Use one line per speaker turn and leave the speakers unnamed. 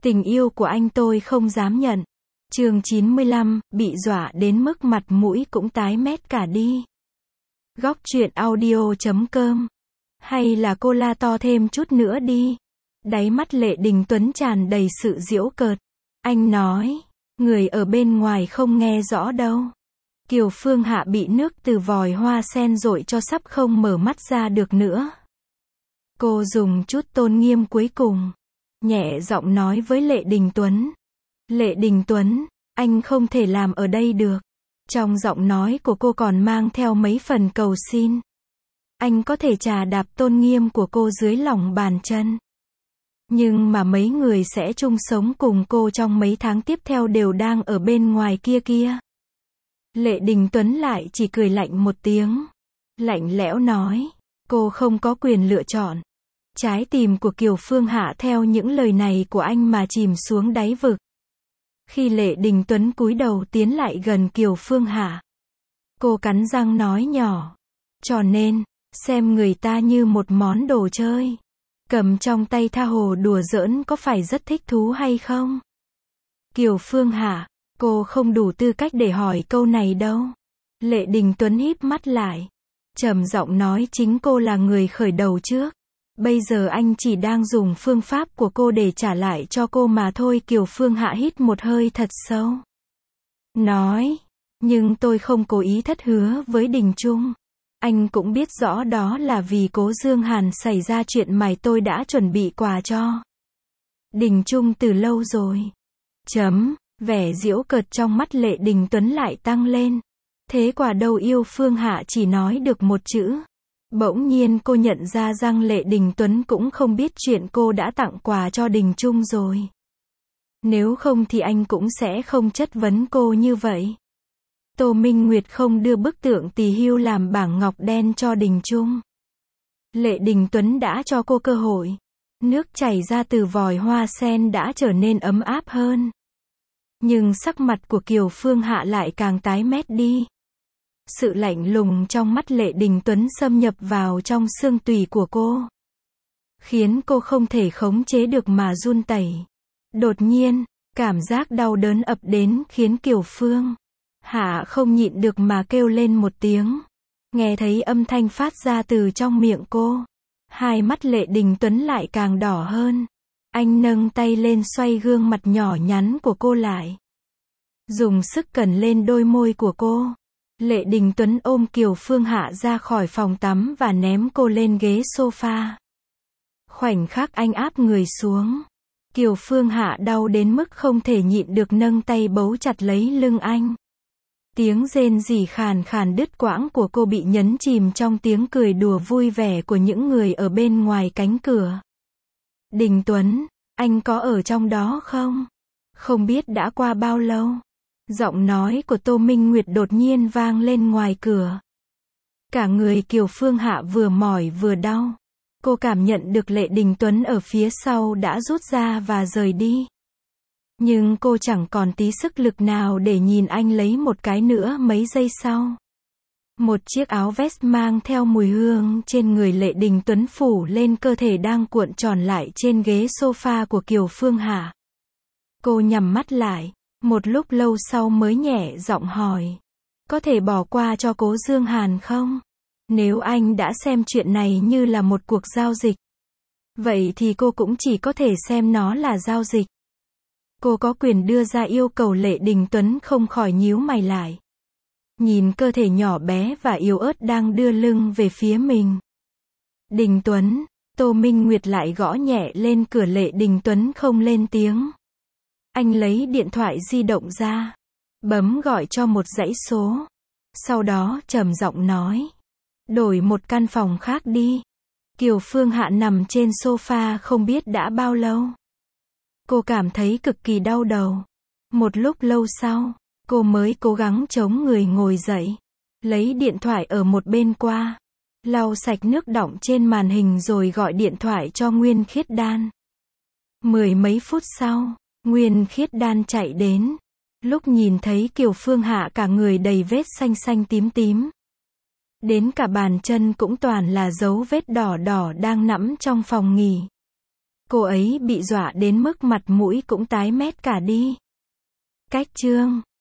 Tình yêu của anh tôi không dám nhận. Chương 95, bị dọa đến mức mặt mũi cũng tái mét cả đi. Góc truyện audio.com. Hay là cô la to thêm chút nữa đi. Đáy mắt Lệ Đình Tuấn tràn đầy sự giễu cợt. Anh nói, người ở bên ngoài không nghe rõ đâu. Kiều Phương Hạ bị nước từ vòi hoa sen dội cho sắp không mở mắt ra được nữa. Cô dùng chút tôn nghiêm cuối cùng, nhẹ giọng nói với Lệ Đình Tuấn. Lệ Đình Tuấn, anh không thể làm ở đây được. Trong giọng nói của cô còn mang theo mấy phần cầu xin. Anh có thể chà đạp tôn nghiêm của cô dưới lòng bàn chân. Nhưng mà mấy người sẽ chung sống cùng cô trong mấy tháng tiếp theo đều đang ở bên ngoài kia. Lệ Đình Tuấn lại chỉ cười lạnh một tiếng. Lạnh lẽo nói, cô không có quyền lựa chọn. Trái tim của Kiều Phương Hạ theo những lời này của anh mà chìm xuống đáy vực. Khi Lệ Đình Tuấn cúi đầu tiến lại gần Kiều Phương Hạ, cô cắn răng nói nhỏ. Cho nên, xem người ta như một món đồ chơi. Cầm trong tay tha hồ đùa giỡn có phải rất thích thú hay không? Kiều Phương Hạ, cô không đủ tư cách để hỏi câu này đâu. Lệ Đình Tuấn híp mắt lại, trầm giọng nói chính cô là người khởi đầu trước. Bây giờ anh chỉ đang dùng phương pháp của cô để trả lại cho cô mà thôi. Kiều Phương Hạ hít một hơi thật sâu. Nói, nhưng tôi không cố ý thất hứa với Đình Trung. Anh cũng biết rõ đó là vì Cố Dương Hàn xảy ra chuyện mà tôi đã chuẩn bị quà cho Đình Trung từ lâu rồi. Vẻ giễu cợt trong mắt Lệ Đình Tuấn lại tăng lên. Thế quả đâu yêu Phương Hạ chỉ nói được một chữ. Bỗng nhiên cô nhận ra rằng Lệ Đình Tuấn cũng không biết chuyện cô đã tặng quà cho Đình Trung rồi. Nếu không thì anh cũng sẽ không chất vấn cô như vậy. Tô Minh Nguyệt không đưa bức tượng tỳ hưu làm bảng ngọc đen cho Đình Trung. Lệ Đình Tuấn đã cho cô cơ hội. Nước chảy ra từ vòi hoa sen đã trở nên ấm áp hơn. Nhưng sắc mặt của Kiều Phương Hạ lại càng tái mét đi. Sự lạnh lùng trong mắt Lệ Đình Tuấn xâm nhập vào trong xương tủy của cô, khiến cô không thể khống chế được mà run rẩy. Đột nhiên, cảm giác đau đớn ập đến khiến Kiều Phương Hạ không nhịn được mà kêu lên một tiếng. Nghe thấy âm thanh phát ra từ trong miệng cô, hai mắt Lệ Đình Tuấn lại càng đỏ hơn. Anh nâng tay lên xoay gương mặt nhỏ nhắn của cô lại, dùng sức cẩn lên đôi môi của cô. Lệ Đình Tuấn ôm Kiều Phương Hạ ra khỏi phòng tắm và ném cô lên ghế sofa. Khoảnh khắc anh áp người xuống, Kiều Phương Hạ đau đến mức không thể nhịn được nâng tay bấu chặt lấy lưng anh. Tiếng rên rỉ khàn khàn đứt quãng của cô bị nhấn chìm trong tiếng cười đùa vui vẻ của những người ở bên ngoài cánh cửa. Đình Tuấn, anh có ở trong đó không? Không biết đã qua bao lâu. Giọng nói của Tô Minh Nguyệt đột nhiên vang lên ngoài cửa. Cả người Kiều Phương Hạ vừa mỏi vừa đau. Cô cảm nhận được Lệ Đình Tuấn ở phía sau đã rút ra và rời đi. Nhưng cô chẳng còn tí sức lực nào để nhìn anh lấy một cái nữa. Mấy giây sau, một chiếc áo vest mang theo mùi hương trên người Lệ Đình Tuấn phủ lên cơ thể đang cuộn tròn lại trên ghế sofa của Kiều Phương Hạ. Cô nhắm mắt lại, một lúc lâu sau mới nhẹ giọng hỏi. Có thể bỏ qua cho Cố Dương Hàn không? Nếu anh đã xem chuyện này như là một cuộc giao dịch, vậy thì cô cũng chỉ có thể xem nó là giao dịch. Cô có quyền đưa ra yêu cầu. Lệ Đình Tuấn không khỏi nhíu mày lại, nhìn cơ thể nhỏ bé và yếu ớt đang đưa lưng về phía mình. Đình Tuấn, Tô Minh Nguyệt lại gõ nhẹ lên cửa. Lệ Đình Tuấn không lên tiếng. Anh lấy điện thoại di động ra, bấm gọi cho một dãy số. Sau đó trầm giọng nói, đổi một căn phòng khác đi. Kiều Phương Hạ nằm trên sofa không biết đã bao lâu. Cô cảm thấy cực kỳ đau đầu. Một lúc lâu sau, cô mới cố gắng chống người ngồi dậy, lấy điện thoại ở một bên qua, lau sạch nước đọng trên màn hình rồi gọi điện thoại cho Nguyên Khiết Đan. Mười mấy phút sau, Nguyên Khiết Đan chạy đến. Lúc nhìn thấy Kiều Phương Hạ cả người đầy vết xanh xanh tím tím, đến cả bàn chân cũng toàn là dấu vết đỏ đỏ đang nẫm trong phòng nghỉ. Cô ấy bị dọa đến mức mặt mũi cũng tái mét cả đi. Cách chương